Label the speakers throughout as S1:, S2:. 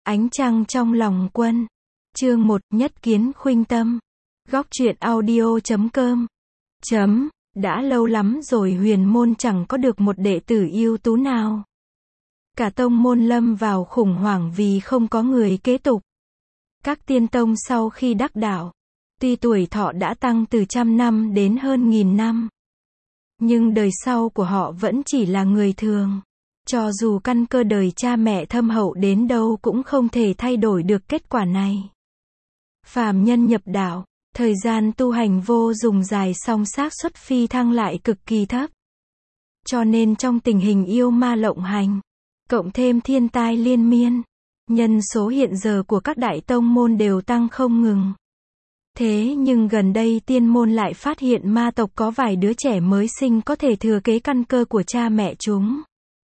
S1: Ánh trăng trong lòng quân. Chương 1, nhất kiến khuynh tâm. Góc truyện audio.com. Đã lâu lắm rồi huyền môn chẳng có được một đệ tử ưu tú nào. Cả tông môn lâm vào khủng hoảng vì không có người kế tục. Các tiên tông sau khi đắc đạo, tuy tuổi thọ đã tăng từ 100 năm đến hơn 1000 năm, nhưng đời sau của họ vẫn chỉ là người thường. Cho dù căn cơ đời cha mẹ thâm hậu đến đâu cũng không thể thay đổi được kết quả này. Phàm nhân nhập đạo, thời gian tu hành vô cùng dài song xác suất phi thăng lại cực kỳ thấp. Cho nên trong tình hình yêu ma lộng hành, cộng thêm thiên tai liên miên, nhân số hiện giờ của các đại tông môn đều tăng không ngừng. Thế nhưng gần đây tiên môn lại phát hiện ma tộc có vài đứa trẻ mới sinh có thể thừa kế căn cơ của cha mẹ chúng.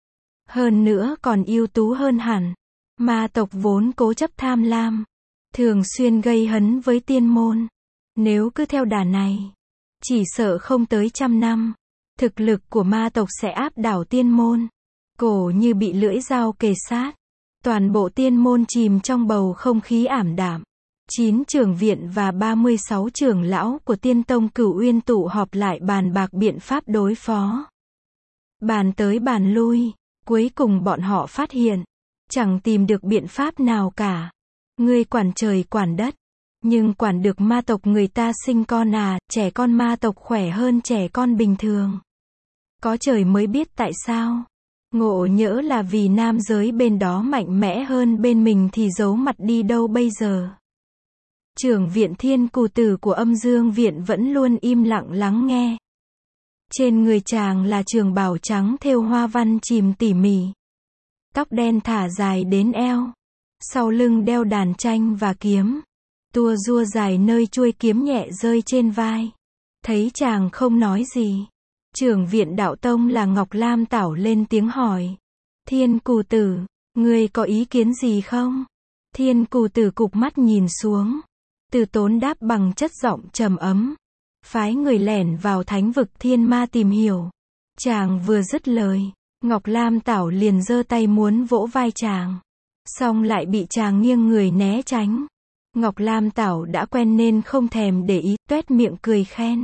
S1: Hơn nữa còn ưu tú hơn hẳn. Ma tộc vốn cố chấp tham lam, thường xuyên gây hấn với tiên môn. Nếu cứ theo đà này, chỉ sợ không tới 100 năm, thực lực của ma tộc sẽ áp đảo tiên môn. Cổ như bị lưỡi dao kề sát. Toàn bộ tiên môn chìm trong bầu không khí ảm đạm. 9 trưởng viện và 36 trưởng lão của tiên tông Cửu Uyên tụ họp lại bàn bạc biện pháp đối phó. Bàn tới bàn lui, cuối cùng bọn họ phát hiện, chẳng tìm được biện pháp nào cả. Ngươi quản trời quản đất, nhưng quản được ma tộc người ta sinh con à, trẻ con ma tộc khỏe hơn trẻ con bình thường. Có trời mới biết tại sao. Ngộ nhỡ là vì nam giới bên đó mạnh mẽ hơn bên mình thì giấu mặt đi đâu bây giờ. Trưởng viện Thiên Cù Tử của Âm Dương viện vẫn luôn im lặng lắng nghe. Trên người chàng là trường bào trắng thêu hoa văn chìm tỉ mỉ. Tóc đen thả dài đến eo. Sau lưng đeo đàn tranh và kiếm. Tua rua dài nơi chuôi kiếm nhẹ rơi trên vai. Thấy chàng không nói gì, trưởng viện đạo tông là Ngọc Lam Tảo lên tiếng hỏi. Thiên Cù Tử, ngươi có ý kiến gì không? Thiên Cù Tử cụp mắt nhìn xuống. Từ Tốn đáp bằng chất giọng trầm ấm. Phái người lẻn vào thánh vực thiên ma tìm hiểu. Chàng vừa dứt lời, Ngọc Lam Tảo liền giơ tay muốn vỗ vai chàng. Xong lại bị chàng nghiêng người né tránh. Ngọc Lam Tảo đã quen nên không thèm để ý, tuét miệng cười khen.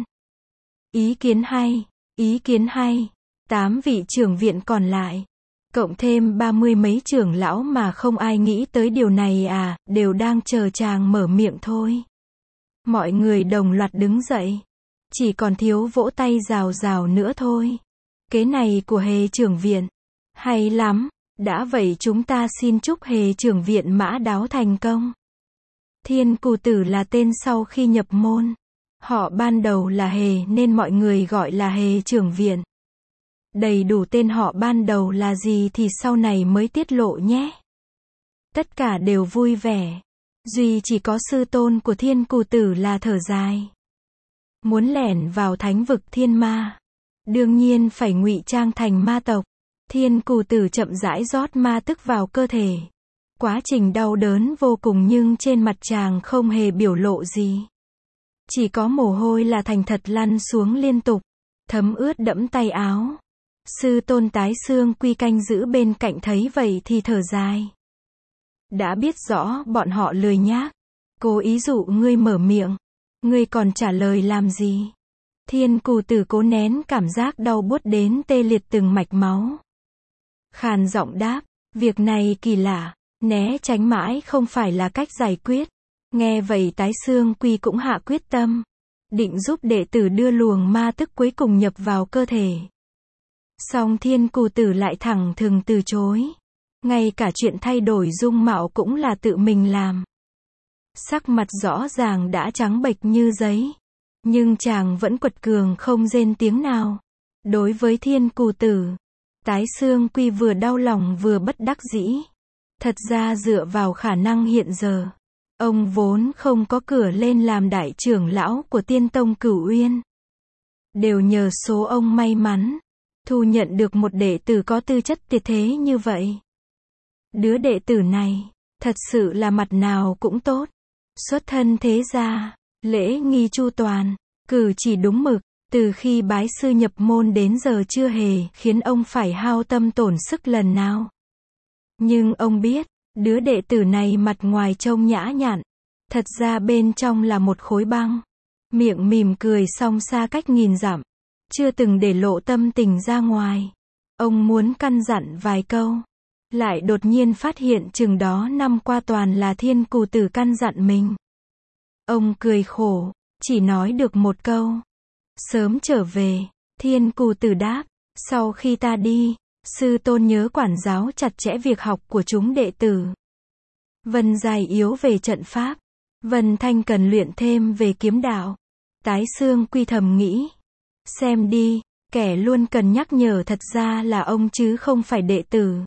S1: Ý kiến hay, ý kiến hay. 8 vị trưởng viện còn lại, cộng thêm 30 mấy trưởng lão mà không ai nghĩ tới điều này à, đều đang chờ chàng mở miệng thôi. Mọi người đồng loạt đứng dậy. Chỉ còn thiếu vỗ tay rào rào nữa thôi. Kế này của Hề trưởng viện, hay lắm. Đã vậy chúng ta xin chúc Hề trưởng viện mã đáo thành công. Thiên Cù Tử là tên sau khi nhập môn. Họ ban đầu là Hề nên mọi người gọi là Hề trưởng viện. Đầy đủ tên họ ban đầu là gì thì sau này mới tiết lộ nhé. Tất cả đều vui vẻ. Duy chỉ có sư tôn của Thiên Cù Tử là thở dài. Muốn lẻn vào thánh vực thiên ma, đương nhiên phải ngụy trang thành ma tộc. Thiên Cù Tử chậm rãi rót ma tức vào cơ thể. Quá trình đau đớn vô cùng nhưng trên mặt chàng không hề biểu lộ gì. Chỉ có mồ hôi là thành thật lăn xuống liên tục, thấm ướt đẫm tay áo. Sư tôn Tái Xương Quy canh giữ bên cạnh thấy vậy thì thở dài. Đã biết rõ bọn họ lười nhác, cố ý dụ ngươi mở miệng, ngươi còn trả lời làm gì? Thiên Cù Tử cố nén cảm giác đau buốt đến tê liệt từng mạch máu. Khàn giọng đáp, việc này kỳ lạ, né tránh mãi không phải là cách giải quyết. Nghe vậy Tái Xương Quy cũng hạ quyết tâm, định giúp đệ tử đưa luồng ma tức cuối cùng nhập vào cơ thể. Song Thiên Cù Tử lại thẳng thừng từ chối. Ngay cả chuyện thay đổi dung mạo cũng là tự mình làm. Sắc mặt rõ ràng đã trắng bệch như giấy. Nhưng chàng vẫn quật cường không rên tiếng nào. Đối với Thiên Cù Tử, Tái Xương Quy vừa đau lòng vừa bất đắc dĩ. Thật ra dựa vào khả năng hiện giờ, ông vốn không có cửa lên làm đại trưởng lão của tiên tông Cửu Uyên. Đều nhờ số ông may mắn, thu nhận được một đệ tử có tư chất tuyệt thế như vậy. Đứa đệ tử này, thật sự là mặt nào cũng tốt. Xuất thân thế gia, lễ nghi chu toàn, cử chỉ đúng mực. Từ khi bái sư nhập môn đến giờ chưa hề khiến ông phải hao tâm tổn sức lần nào. Nhưng ông biết, Đứa đệ tử này mặt ngoài trông nhã nhặn, thật ra bên trong là một khối băng. Miệng mỉm cười song xa cách nghìn dặm, chưa từng để lộ tâm tình ra ngoài. Ông muốn căn dặn vài câu, lại đột nhiên phát hiện chừng đó năm qua toàn là Thiên Cù Tử căn dặn mình. Ông cười khổ, chỉ nói được một câu. Sớm trở về, Thiên Cù Tử đáp, sau khi ta đi, sư tôn nhớ quản giáo chặt chẽ việc học của chúng đệ tử. Vân Dài yếu về trận pháp, Vân Thanh cần luyện thêm về kiếm đạo. Tái Xương Quy thầm nghĩ, xem đi, kẻ luôn cần nhắc nhở thật ra là ông chứ không phải đệ tử.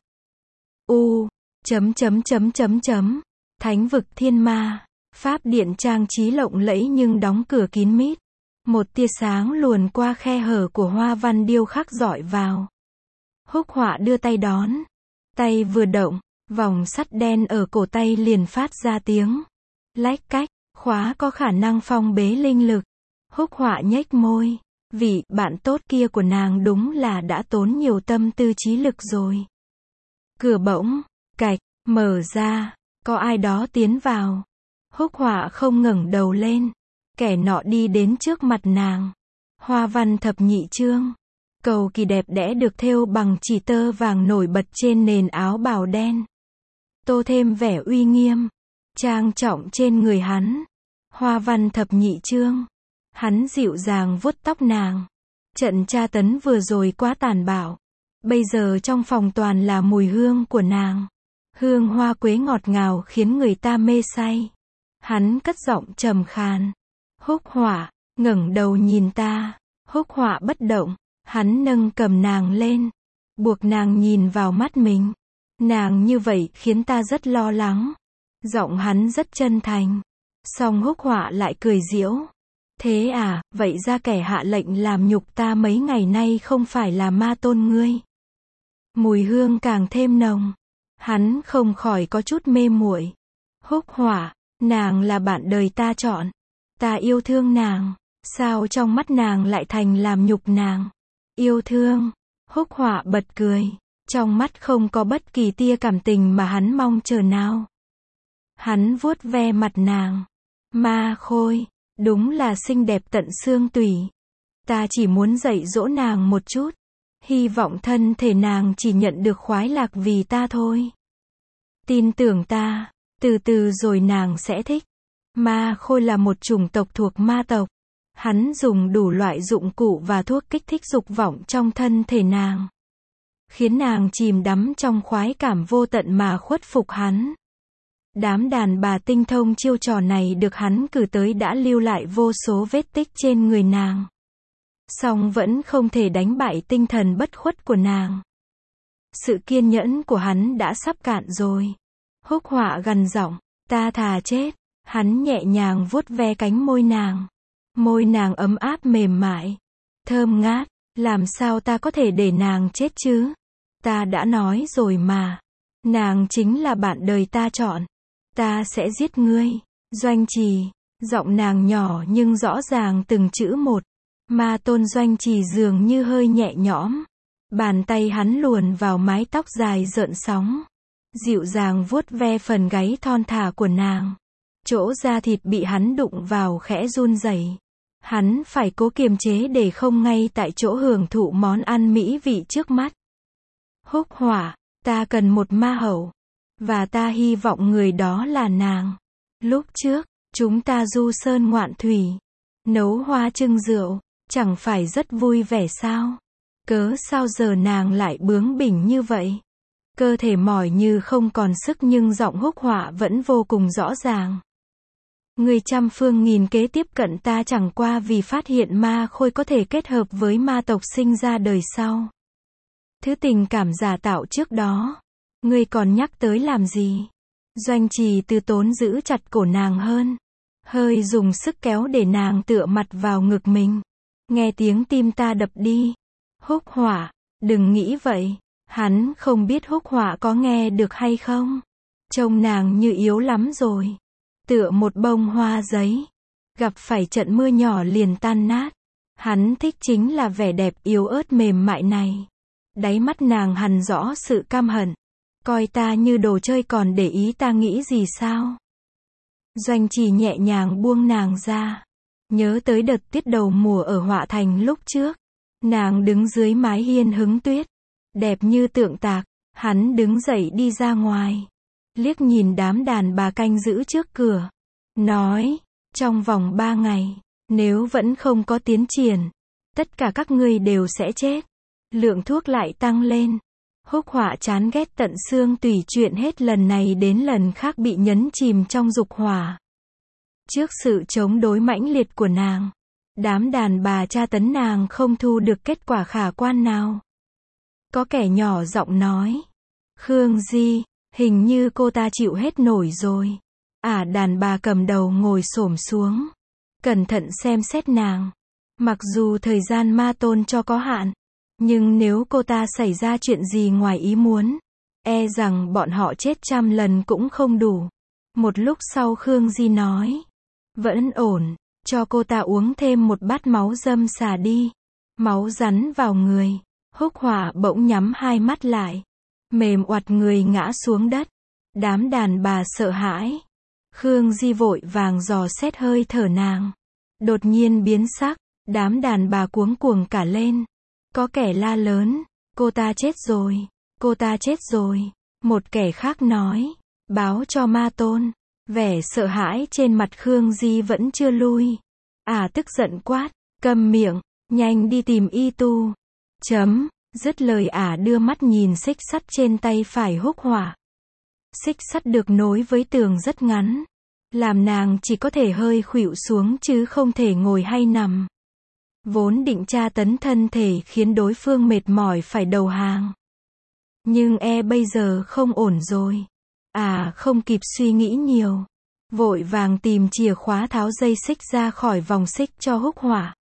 S1: Thánh vực thiên ma, pháp điện trang trí lộng lẫy nhưng đóng cửa kín mít. Một tia sáng luồn qua khe hở của hoa văn điêu khắc rọi vào. Húc Họa đưa tay đón. Tay vừa động, vòng sắt đen ở cổ tay liền phát ra tiếng lách cách, khóa có khả năng phong bế linh lực. Húc Họa nhếch môi, vị bạn tốt kia của nàng đúng là đã tốn nhiều tâm tư trí lực rồi. Cửa bỗng cạch mở ra, có ai đó tiến vào. Húc Họa không ngẩng đầu lên, kẻ nọ đi đến trước mặt nàng. Hoa văn thập nhị chương, cầu kỳ đẹp đẽ được thêu bằng chỉ tơ vàng nổi bật trên nền áo bào đen, tô thêm vẻ uy nghiêm, trang trọng trên người hắn. Hoa văn thập nhị chương. Hắn dịu dàng vuốt tóc nàng. Trận tra tấn vừa rồi quá tàn bạo. Bây giờ trong phòng toàn là mùi hương của nàng. Hương hoa quế ngọt ngào khiến người ta mê say. Hắn cất giọng trầm khàn. Húc Họa, ngẩng đầu nhìn ta. Húc Họa bất động. Hắn nâng cầm nàng lên, buộc nàng nhìn vào mắt mình. Nàng như vậy khiến ta rất lo lắng. Giọng hắn rất chân thành. Song Húc Họa lại cười giễu. Thế à, vậy ra kẻ hạ lệnh làm nhục ta mấy ngày nay không phải là ma tôn ngươi. Mùi hương càng thêm nồng. Hắn không khỏi có chút mê muội. Húc Họa, nàng là bạn đời ta chọn. Ta yêu thương nàng. Sao trong mắt nàng lại thành làm nhục nàng? Yêu thương. Húc Họa bật cười. Trong mắt không có bất kỳ tia cảm tình mà hắn mong chờ nào. Hắn vuốt ve mặt nàng. Ma Khôi, đúng là xinh đẹp tận xương tủy. Ta chỉ muốn dạy dỗ nàng một chút. Hy vọng thân thể nàng chỉ nhận được khoái lạc vì ta thôi. Tin tưởng ta, từ từ rồi nàng sẽ thích. Ma Khôi là một chủng tộc thuộc ma tộc. Hắn dùng đủ loại dụng cụ và thuốc kích thích dục vọng trong thân thể nàng, khiến nàng chìm đắm trong khoái cảm vô tận mà khuất phục hắn. Đám đàn bà tinh thông chiêu trò này được hắn cử tới đã lưu lại vô số vết tích trên người nàng. Song vẫn không thể đánh bại tinh thần bất khuất của nàng. Sự kiên nhẫn của hắn đã sắp cạn rồi. Húc Họa gằn giọng, ta thà chết. Hắn nhẹ nhàng vuốt ve cánh môi nàng. Môi nàng ấm áp mềm mại, thơm ngát. Làm sao ta có thể để nàng chết chứ? Ta đã nói rồi mà. Nàng chính là bạn đời ta chọn. Ta sẽ giết ngươi. Doanh Trì. Giọng nàng nhỏ nhưng rõ ràng từng chữ một. Ma tôn Doanh Trì dường như hơi nhẹ nhõm. Bàn tay hắn luồn vào mái tóc dài rợn sóng, dịu dàng vuốt ve phần gáy thon thả của nàng. Chỗ da thịt bị hắn đụng vào khẽ run rẩy. Hắn phải cố kiềm chế để không ngay tại chỗ hưởng thụ món ăn mỹ vị trước mắt. Húc Họa, ta cần một ma hậu. Và ta hy vọng người đó là nàng. Lúc trước, chúng ta du sơn ngoạn thủy, nấu hoa trưng rượu, chẳng phải rất vui vẻ sao? Cớ sao giờ nàng lại bướng bỉnh như vậy? Cơ thể mỏi như không còn sức nhưng giọng Húc Họa vẫn vô cùng rõ ràng. Người trăm phương nghìn kế tiếp cận ta chẳng qua vì phát hiện Ma Khôi có thể kết hợp với ma tộc sinh ra đời sau. Thứ tình cảm giả tạo trước đó, ngươi còn nhắc tới làm gì? Doanh Trì từ tốn giữ chặt cổ nàng hơn, hơi dùng sức kéo để nàng tựa mặt vào ngực mình. Nghe tiếng tim ta đập đi. Húc Họa, đừng nghĩ vậy. Hắn không biết Húc Họa có nghe được hay không. Trông nàng như yếu lắm rồi. Tựa một bông hoa giấy, gặp phải trận mưa nhỏ liền tan nát. Hắn thích chính là vẻ đẹp yếu ớt mềm mại này. Đáy mắt nàng hằn rõ sự căm hận. Coi ta như đồ chơi còn để ý ta nghĩ gì sao? Doanh Trì nhẹ nhàng buông nàng ra. Nhớ tới đợt tuyết đầu mùa ở Họa Thành lúc trước. Nàng đứng dưới mái hiên hứng tuyết. Đẹp như tượng tạc. Hắn đứng dậy đi ra ngoài. Liếc nhìn đám đàn bà canh giữ trước cửa. Nói, trong vòng 3 ngày, nếu vẫn không có tiến triển, tất cả các ngươi đều sẽ chết. Lượng thuốc lại tăng lên. Húc Họa chán ghét tận xương tùy, chuyện hết lần này đến lần khác bị nhấn chìm trong dục hỏa. Trước sự chống đối mãnh liệt của nàng, đám đàn bà tra tấn nàng không thu được kết quả khả quan nào. Có kẻ nhỏ giọng nói, Khương Di, hình như cô ta chịu hết nổi rồi. Đàn bà cầm đầu ngồi xổm xuống, cẩn thận xem xét nàng. Mặc dù thời gian ma tôn cho có hạn, nhưng nếu cô ta xảy ra chuyện gì ngoài ý muốn, e rằng bọn họ chết 100 lần cũng không đủ. Một lúc sau Khương Di nói, vẫn ổn, cho cô ta uống thêm một bát máu dâm xà đi. Máu rắn vào người. Húc Họa bỗng nhắm hai mắt lại, mềm oặt người ngã xuống đất. Đám đàn bà sợ hãi. Khương Di vội vàng dò xét hơi thở nàng. Đột nhiên biến sắc, đám đàn bà cuống cuồng cả lên. Có kẻ la lớn, cô ta chết rồi, cô ta chết rồi. Một kẻ khác nói, báo cho ma tôn. Vẻ sợ hãi trên mặt Khương Di vẫn chưa lui. Tức giận quát, câm miệng, nhanh đi tìm y tu. Dứt lời đưa mắt nhìn xích sắt trên tay phải Húc Họa. Xích sắt được nối với tường rất ngắn, làm nàng chỉ có thể hơi khuỵu xuống chứ không thể ngồi hay nằm. Vốn định tra tấn thân thể khiến đối phương mệt mỏi phải đầu hàng. Nhưng bây giờ không ổn rồi. Không kịp suy nghĩ nhiều. Vội vàng tìm chìa khóa tháo dây xích ra khỏi vòng xích cho Húc Họa.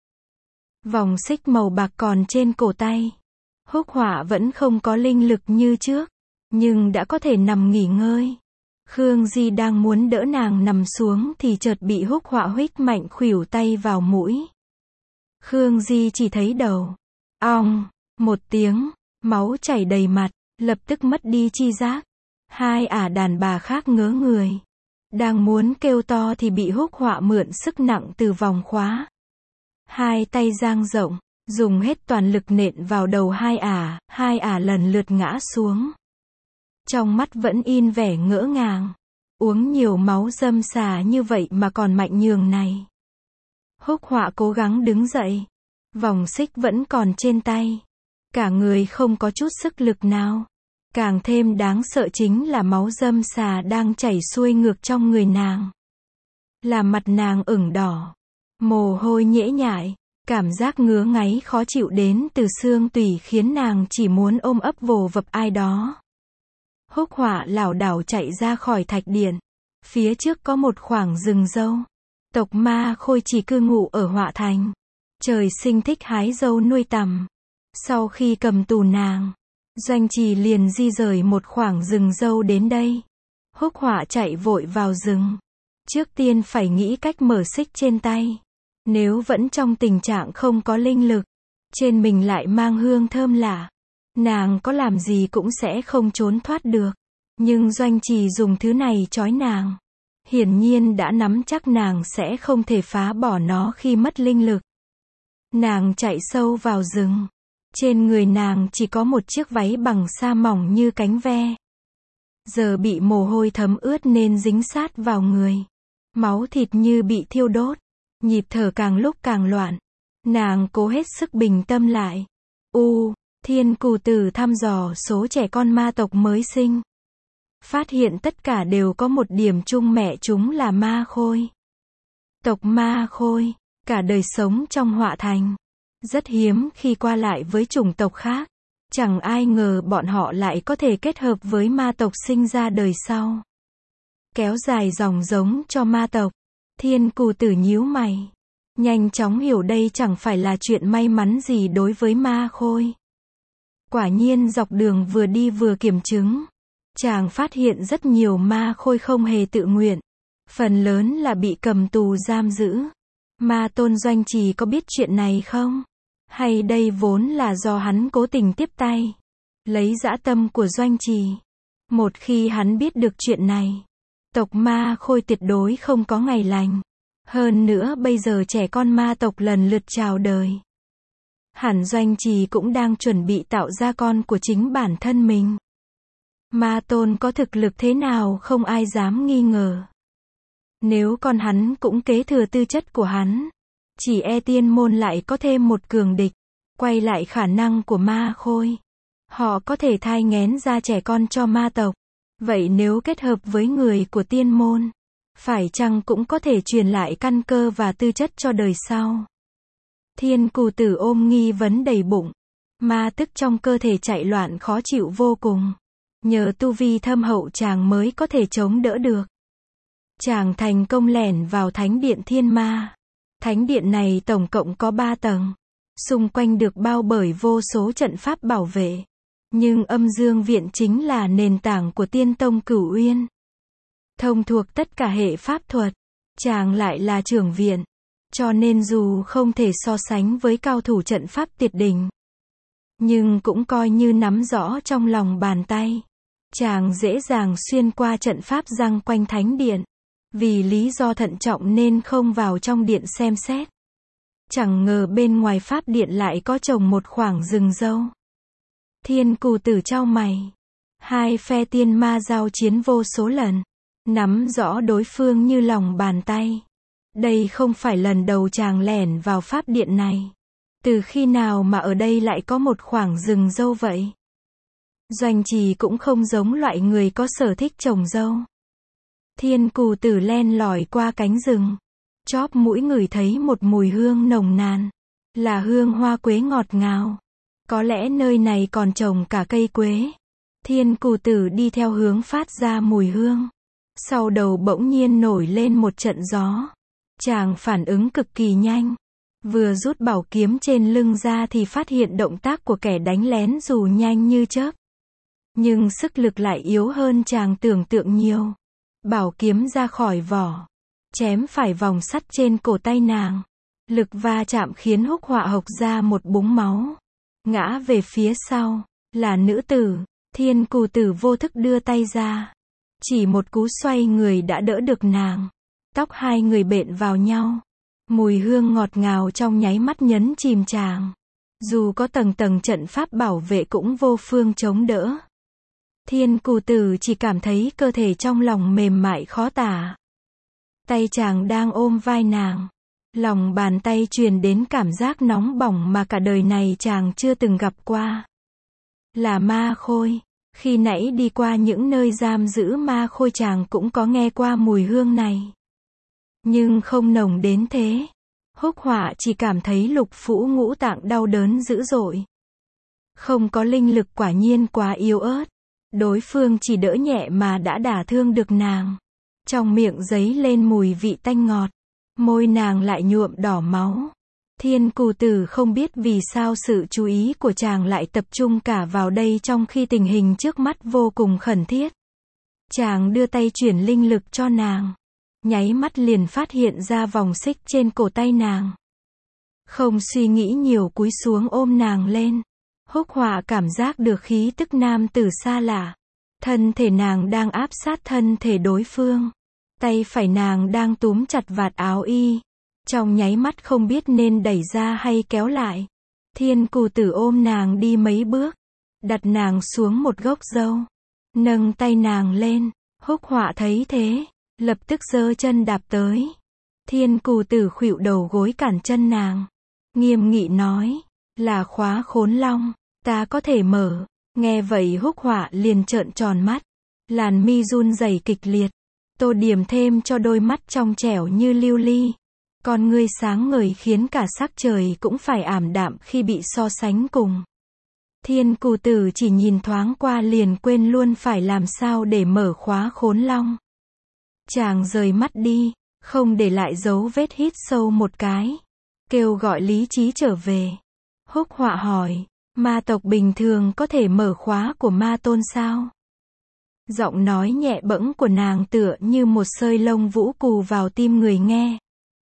S1: Vòng xích màu bạc còn trên cổ tay. Húc Họa vẫn không có linh lực như trước, nhưng đã có thể nằm nghỉ ngơi. Khương Di đang muốn đỡ nàng nằm xuống thì chợt bị Húc Họa huých mạnh khuỷu tay vào mũi. Khương Di chỉ thấy đầu. Ong, một tiếng, máu chảy đầy mặt, lập tức mất đi chi giác. Hai đàn bà khác ngớ người. Đang muốn kêu to thì bị Húc Họa mượn sức nặng từ vòng khóa. Hai tay dang rộng, dùng hết toàn lực nện vào đầu hai lần lượt ngã xuống. Trong mắt vẫn in vẻ ngỡ ngàng. Uống nhiều máu dâm xà như vậy mà còn mạnh nhường này. Húc Họa cố gắng đứng dậy. Vòng xích vẫn còn trên tay. Cả người không có chút sức lực nào. Càng thêm đáng sợ chính là máu dâm xà đang chảy xuôi ngược trong người nàng. Làm mặt nàng ửng đỏ. Mồ hôi nhễ nhại. Cảm giác ngứa ngáy khó chịu đến từ xương tủy khiến nàng chỉ muốn ôm ấp vồ vập ai đó. Húc Họa lảo đảo chạy ra khỏi thạch điện. Phía trước có một khoảng rừng dâu. Tộc Ma Khôi chỉ cư ngụ ở Họa Thành. Trời sinh thích hái dâu nuôi tằm. Sau khi cầm tù nàng, Doanh Trì liền di rời một khoảng rừng dâu đến đây. Húc Họa chạy vội vào rừng. Trước tiên phải nghĩ cách mở xích trên tay. Nếu vẫn trong tình trạng không có linh lực, trên mình lại mang hương thơm lạ, nàng có làm gì cũng sẽ không trốn thoát được. Nhưng Doanh Trì dùng thứ này trói nàng. Hiển nhiên đã nắm chắc nàng sẽ không thể phá bỏ nó khi mất linh lực. Nàng chạy sâu vào rừng. Trên người nàng chỉ có một chiếc váy bằng sa mỏng như cánh ve. Giờ bị mồ hôi thấm ướt nên dính sát vào người. Máu thịt như bị thiêu đốt. Nhịp thở càng lúc càng loạn. Nàng cố hết sức bình tâm lại. Thiên Cù Tử thăm dò số trẻ con ma tộc mới sinh. Phát hiện tất cả đều có một điểm chung, mẹ chúng là Ma Khôi. Tộc Ma Khôi, cả đời sống trong Họa Thành. Rất hiếm khi qua lại với chủng tộc khác. Chẳng ai ngờ bọn họ lại có thể kết hợp với ma tộc sinh ra đời sau. Kéo dài dòng giống cho ma tộc. Thiên Cù Tử nhíu mày. Nhanh chóng hiểu đây chẳng phải là chuyện may mắn gì đối với Ma Khôi. Quả nhiên dọc đường vừa đi vừa kiểm chứng. Chàng phát hiện rất nhiều Ma Khôi không hề tự nguyện. Phần lớn là bị cầm tù giam giữ. Ma Tôn Doanh Trì có biết chuyện này không? Hay đây vốn là do hắn cố tình tiếp tay? Lấy dã tâm của Doanh Trì. Một khi hắn biết được chuyện này, tộc ma khôi tuyệt đối không có ngày lành. Hơn nữa bây giờ trẻ con ma tộc lần lượt chào đời. Hẳn Doanh Trì cũng đang chuẩn bị tạo ra con của chính bản thân mình. Ma tôn có thực lực thế nào không ai dám nghi ngờ. Nếu con hắn cũng kế thừa tư chất của hắn, chỉ e tiên môn lại có thêm một cường địch. Quay lại khả năng của ma khôi, họ có thể thai nghén ra trẻ con cho ma tộc. Vậy nếu kết hợp với người của tiên môn, phải chăng cũng có thể truyền lại căn cơ và tư chất cho đời sau? Thiên Cù Tử ôm nghi vấn đầy bụng. Ma tức trong cơ thể chạy loạn khó chịu vô cùng. Nhờ tu vi thâm hậu chàng mới có thể chống đỡ được. Chàng thành công lẻn vào thánh điện thiên ma. Thánh điện này tổng cộng có 3 tầng. Xung quanh được bao bởi vô số trận pháp bảo vệ. Nhưng âm dương viện chính là nền tảng của tiên tông Cửu Uyên. Thông thuộc tất cả hệ pháp thuật. Chàng lại là trưởng viện. Cho nên dù không thể so sánh với cao thủ trận pháp tuyệt đỉnh, nhưng cũng coi như nắm rõ trong lòng bàn tay. Chàng dễ dàng xuyên qua trận pháp giăng quanh thánh điện. Vì lý do thận trọng nên không vào trong điện xem xét. Chẳng ngờ bên ngoài pháp điện lại có trồng một khoảng rừng dâu. Thiên Cù Tử chau mày. Hai phe tiên ma giao chiến vô số lần. Nắm rõ đối phương như lòng bàn tay. Đây không phải lần đầu chàng lẻn vào pháp điện này. Từ khi nào mà ở đây lại có một khoảng rừng dâu vậy? Doanh Trì cũng không giống loại người có sở thích trồng dâu. Thiên Cù Tử len lỏi qua cánh rừng. Chóp mũi ngửi thấy một mùi hương nồng nàn. Là hương hoa quế ngọt ngào. Có lẽ nơi này còn trồng cả cây quế. Thiên Cù Tử đi theo hướng phát ra mùi hương. Sau đầu bỗng nhiên nổi lên một trận gió. Chàng phản ứng cực kỳ nhanh. Vừa rút bảo kiếm trên lưng ra thì phát hiện động tác của kẻ đánh lén dù nhanh như chớp. Nhưng sức lực lại yếu hơn chàng tưởng tượng nhiều. Bảo kiếm ra khỏi vỏ. Chém phải vòng sắt trên cổ tay nàng. Lực va chạm khiến Húc Họa hộc ra một búng máu. Ngã về phía sau. Là nữ tử. Thiên Cù Tử vô thức đưa tay ra. Chỉ một cú xoay người đã đỡ được nàng. Tóc hai người bện vào nhau. Mùi hương ngọt ngào trong nháy mắt nhấn chìm chàng. Dù có tầng tầng trận pháp bảo vệ cũng vô phương chống đỡ. Thiên Cù Tử chỉ cảm thấy cơ thể trong lòng mềm mại khó tả. Tay chàng đang ôm vai nàng. Lòng bàn tay truyền đến cảm giác nóng bỏng mà cả đời này chàng chưa từng gặp qua. Là ma khôi. Khi nãy đi qua những nơi giam giữ ma khôi chàng cũng có nghe qua mùi hương này. Nhưng không nồng đến thế. Húc Họa chỉ cảm thấy lục phủ ngũ tạng đau đớn dữ dội. Không có linh lực quả nhiên quá yếu ớt. Đối phương chỉ đỡ nhẹ mà đã đả thương được nàng. Trong miệng dấy lên mùi vị tanh ngọt. Môi nàng lại nhuộm đỏ máu. Thiên Cù Tử không biết vì sao sự chú ý của chàng lại tập trung cả vào đây trong khi tình hình trước mắt vô cùng khẩn thiết. Chàng đưa tay chuyển linh lực cho nàng. Nháy mắt liền phát hiện ra vòng xích trên cổ tay nàng. Không suy nghĩ nhiều cúi xuống ôm nàng lên. Húc Họa cảm giác được khí tức nam tử xa lạ. Thân thể nàng đang áp sát thân thể đối phương. Tay phải nàng đang túm chặt vạt áo y. Trong nháy mắt không biết nên đẩy ra hay kéo lại. Thiên Cù Tử ôm nàng đi mấy bước. Đặt nàng xuống một gốc dâu. Nâng tay nàng lên. Húc Họa thấy thế. Lập tức giơ chân đạp tới. Thiên Cù Tử khuỵu đầu gối cản chân nàng. Nghiêm nghị nói. Là khóa khốn long. Ta có thể mở. Nghe vậy Húc Họa liền trợn tròn mắt. Làn mi run rẩy kịch liệt. Tô điểm thêm cho đôi mắt trong trẻo như lưu ly. Con ngươi sáng ngời khiến cả sắc trời cũng phải ảm đạm khi bị so sánh cùng. Thiên Cù Tử chỉ nhìn thoáng qua liền quên luôn phải làm sao để mở khóa khốn long. Chàng rời mắt đi, không để lại dấu vết, hít sâu một cái. Kêu gọi lý trí trở về. Húc Họa hỏi, ma tộc bình thường có thể mở khóa của ma tôn sao? Giọng nói nhẹ bẫng của nàng tựa như một sợi lông vũ cù vào tim người nghe.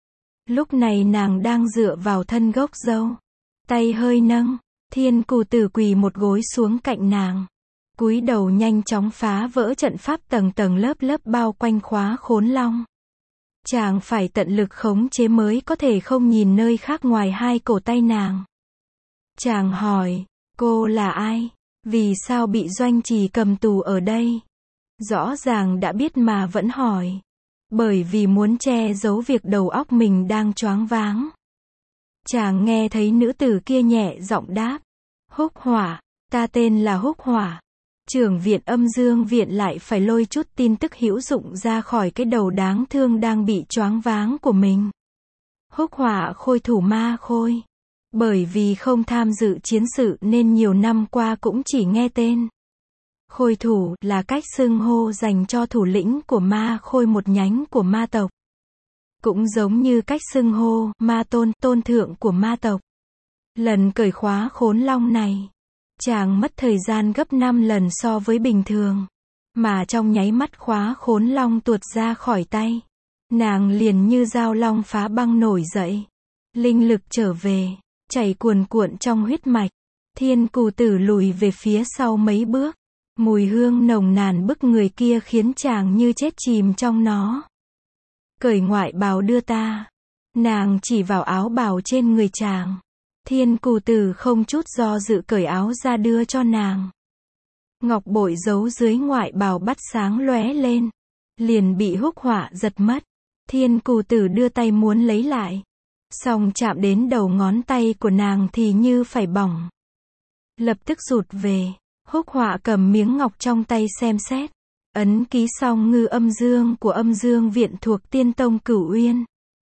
S1: Lúc này nàng đang dựa vào thân gốc dâu. Tay hơi nâng, Thiên Cù Tử quỳ một gối xuống cạnh nàng. cúi đầu nhanh chóng phá vỡ trận pháp tầng tầng lớp lớp bao quanh khóa khốn long. Chàng phải tận lực khống chế mới có thể không nhìn nơi khác ngoài hai cổ tay nàng. Chàng hỏi, cô là ai? Vì sao bị Doanh Trì cầm tù ở đây? Rõ ràng đã biết mà vẫn hỏi. Bởi vì muốn che giấu việc đầu óc mình đang choáng váng. Chàng nghe thấy nữ tử kia nhẹ giọng đáp. Húc Hỏa, ta tên là Húc Hỏa. Trưởng viện Âm Dương viện lại phải lôi chút tin tức hữu dụng ra khỏi cái đầu đáng thương đang bị choáng váng của mình. Húc Hỏa khôi thủ ma khôi. Bởi vì không tham dự chiến sự nên nhiều năm qua cũng chỉ nghe tên. Khôi thủ là cách xưng hô dành cho thủ lĩnh của ma khôi một nhánh của ma tộc. Cũng giống như cách xưng hô ma tôn, tôn thượng của ma tộc. Lần cởi khóa khốn long này, chàng mất thời gian gấp 5 lần so với bình thường. Mà trong nháy mắt khóa khốn long tuột ra khỏi tay. Nàng liền như dao long phá băng nổi dậy. Linh lực trở về, chảy cuồn cuộn trong huyết mạch. Thiên Cù Tử lùi về phía sau mấy bước. Mùi hương nồng nàn bức người kia khiến chàng như chết chìm trong nó. Cởi ngoại bào đưa ta. Nàng chỉ vào áo bào trên người chàng. Thiên Cù Tử không chút do dự cởi áo ra đưa cho nàng. Ngọc bội giấu dưới ngoại bào bắt sáng lóe lên. Liền bị Húc Hỏa giật mất. Thiên Cù Tử đưa tay muốn lấy lại. Song chạm đến đầu ngón tay của nàng thì như phải bỏng. Lập tức rụt về. Húc Hỏa cầm miếng ngọc trong tay xem xét. Ấn ký song ngư âm dương của Âm Dương viện thuộc Tiên Tông Cửu Uyên.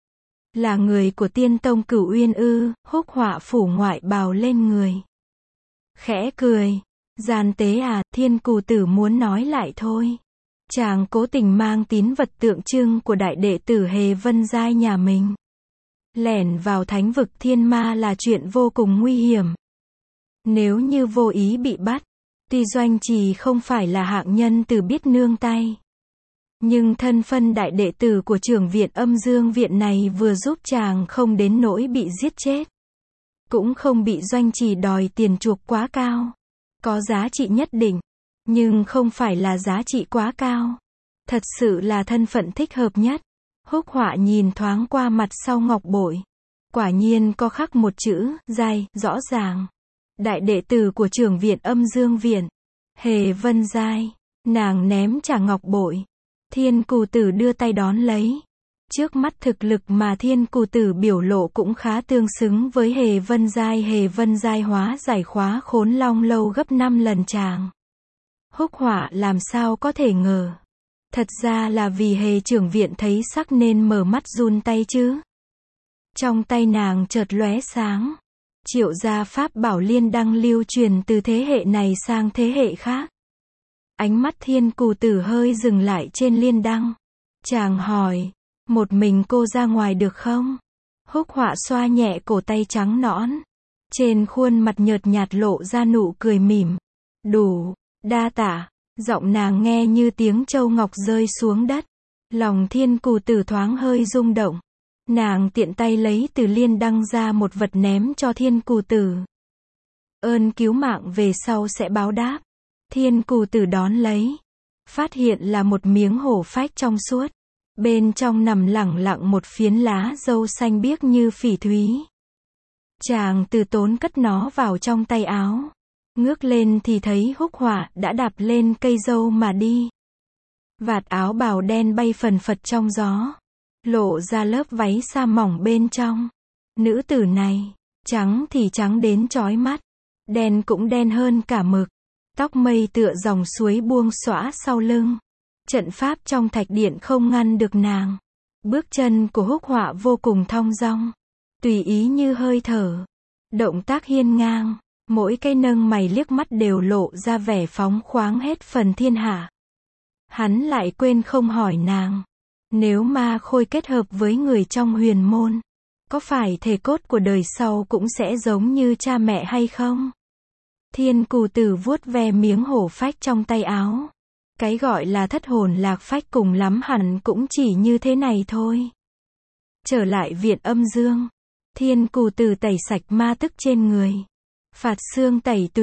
S1: Là người của Tiên Tông Cửu Uyên ư? Húc Hỏa phủ ngoại bào lên người. Khẽ cười. Gian tế à, Thiên Cù Tử muốn nói lại thôi. Chàng cố tình mang tín vật tượng trưng của đại đệ tử Hề Vân Giai nhà mình. Lẻn vào thánh vực thiên ma là chuyện vô cùng nguy hiểm. Nếu như vô ý bị bắt, tuy Doanh Trì không phải là hạng nhân từ biết nương tay. Nhưng thân phân đại đệ tử của trưởng viện Âm Dương viện này vừa giúp chàng không đến nỗi bị giết chết. Cũng không bị Doanh Trì đòi tiền chuộc quá cao. Có giá trị nhất định, nhưng không phải là giá trị quá cao. Thật sự là thân phận thích hợp nhất. Húc Hỏa nhìn thoáng qua mặt sau ngọc bội. Quả nhiên có khắc một chữ, Giai, rõ ràng. Đại đệ tử của trưởng viện Âm Dương viện. Hề Vân Giai. Nàng ném trả ngọc bội. Thiên Cù Tử đưa tay đón lấy. Trước mắt thực lực mà Thiên Cù Tử biểu lộ cũng khá tương xứng với Hề Vân Giai. Hề Vân Giai hóa giải khóa khốn long lâu gấp 5 lần chàng. Húc Hỏa làm sao có thể ngờ. Thật ra là vì Hề trưởng viện thấy sắc nên mở mắt run tay chứ. Trong tay nàng chợt lóe sáng. Triệu gia pháp bảo liên đăng lưu truyền từ thế hệ này sang thế hệ khác. Ánh mắt Thiên Cù Tử hơi dừng lại trên liên đăng. Chàng hỏi, một mình cô ra ngoài được không? Húc Hỏa xoa nhẹ cổ tay trắng nõn. Trên khuôn mặt nhợt nhạt lộ ra nụ cười mỉm. Đủ, đa tạ. Giọng nàng nghe như tiếng châu ngọc rơi xuống đất. Lòng Thiên Cù Tử thoáng hơi rung động. Nàng tiện tay lấy từ liên đăng ra một vật ném cho Thiên Cù Tử. Ơn cứu mạng về sau sẽ báo đáp. Thiên Cù Tử đón lấy. Phát hiện là một miếng hổ phách trong suốt. Bên trong nằm lẳng lặng một phiến lá dâu xanh biếc như phỉ thúy. Chàng từ tốn cất nó vào trong tay áo. Ngước lên thì thấy Húc Hỏa đã đạp lên cây dâu mà đi. Vạt áo bào đen bay phần phật trong gió. Lộ ra lớp váy sa mỏng bên trong. Nữ tử này, trắng thì trắng đến chói mắt. Đen cũng đen hơn cả mực. Tóc mây tựa dòng suối buông xõa sau lưng. Trận pháp trong thạch điện không ngăn được nàng. Bước chân của Húc Hỏa vô cùng thong dong. Tùy ý như hơi thở. Động tác hiên ngang. Mỗi cái nâng mày liếc mắt đều lộ ra vẻ phóng khoáng hết phần thiên hạ. Hắn lại quên không hỏi nàng. Nếu ma khôi kết hợp với người trong huyền môn, có phải thể cốt của đời sau cũng sẽ giống như cha mẹ hay không? Thiên Cù Tử vuốt ve miếng hổ phách trong tay áo. Cái gọi là thất hồn lạc phách cùng lắm hẳn cũng chỉ như thế này thôi. Trở lại viện Âm Dương. Thiên Cù Tử tẩy sạch ma tức trên người. Phạt xương tẩy tùy.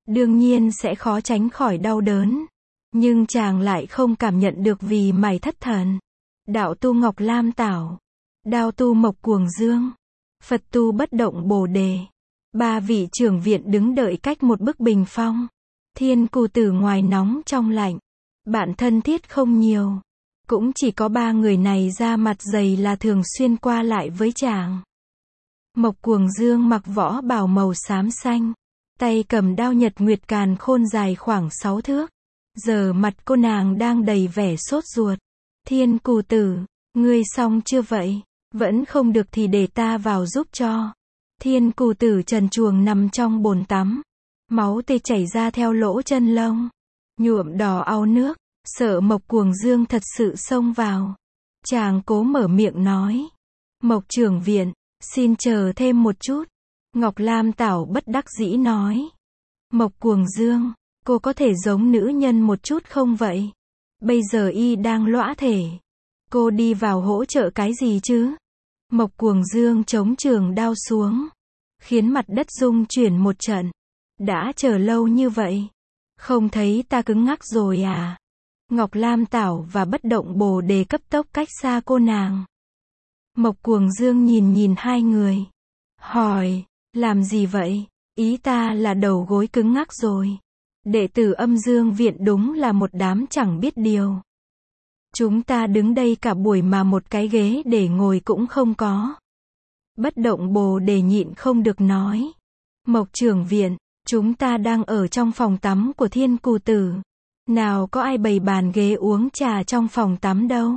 S1: đương nhiên sẽ khó tránh khỏi đau đớn. Nhưng chàng lại không cảm nhận được vì mày thất thần. Đạo tu Ngọc Lam Tảo, Đao tu Mộc Cuồng Dương, Phật tu Bất Động Bồ Đề. Ba vị trưởng viện đứng đợi cách một bức bình phong. Thiên Cù Tử ngoài nóng trong lạnh. Bạn thân thiết không nhiều. Cũng chỉ có ba người này ra mặt dày là thường xuyên qua lại với chàng. Mộc Cuồng Dương mặc võ bào màu xám xanh. Tay cầm đao nhật nguyệt càn khôn dài khoảng 6 thước. Giờ mặt cô nàng đang đầy vẻ sốt ruột. Thiên Cù Tử, ngươi xong chưa vậy? Vẫn không được thì để ta vào giúp cho. Thiên Cù Tử trần truồng nằm trong bồn tắm. Máu tê chảy ra theo lỗ chân lông. Nhuộm đỏ áo nước. Sợ Mộc Cuồng Dương thật sự xông vào. Chàng cố mở miệng nói. Mộc trưởng viện, xin chờ thêm một chút. Ngọc Lam Tảo bất đắc dĩ nói. Mộc Cuồng Dương, cô có thể giống nữ nhân một chút không vậy? Bây giờ y đang lõa thể. Cô đi vào hỗ trợ cái gì chứ? Mộc Cuồng Dương chống trường đao xuống. Khiến mặt đất rung chuyển một trận. Đã chờ lâu như vậy. Không thấy ta cứng ngắc rồi à? Ngọc Lam Tảo và Bất Động Bồ Đề cấp tốc cách xa cô nàng. Mộc Cuồng Dương nhìn hai người. Hỏi, làm gì vậy? Ý ta là đầu gối cứng ngắc rồi. Đệ tử Âm Dương viện đúng là một đám chẳng biết điều. Chúng ta đứng đây cả buổi mà một cái ghế để ngồi cũng không có. Bất Động Bồ Đề nhịn không được nói. Mộc trưởng viện, chúng ta đang ở trong phòng tắm của Thiên Cù Tử. Nào có ai bày bàn ghế uống trà trong phòng tắm đâu.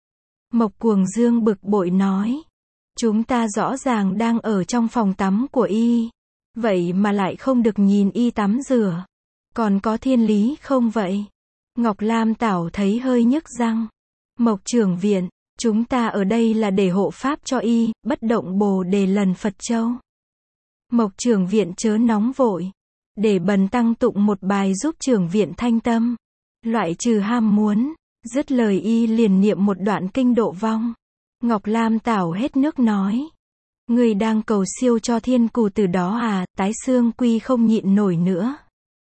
S1: Mộc Cuồng Dương bực bội nói. Chúng ta rõ ràng đang ở trong phòng tắm của y. Vậy mà lại không được nhìn y tắm rửa. Còn có thiên lý không vậy? Ngọc Lam Tảo thấy hơi nhức răng. Mộc trưởng viện, chúng ta ở đây là để hộ pháp cho y. Bất Động Bồ Đề lần Phật châu. Mộc trưởng viện chớ nóng vội. Để bần tăng tụng một bài giúp trưởng viện thanh tâm. Loại trừ ham muốn. Dứt lời y liền niệm một đoạn kinh độ vong. Ngọc Lam Tảo hết nước nói. Người đang cầu siêu cho Thiên Cù Tử đó à? Tái xương quy không nhịn nổi nữa.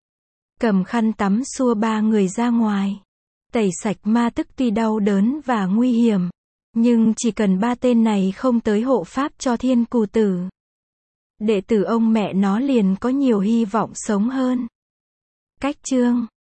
S1: Cầm khăn tắm xua ba người ra ngoài. Tẩy sạch ma tức tuy đau đớn và nguy hiểm. Nhưng chỉ cần ba tên này không tới hộ pháp cho Thiên Cù Tử. Đệ tử ông mẹ nó liền có nhiều hy vọng sống hơn. Cách chương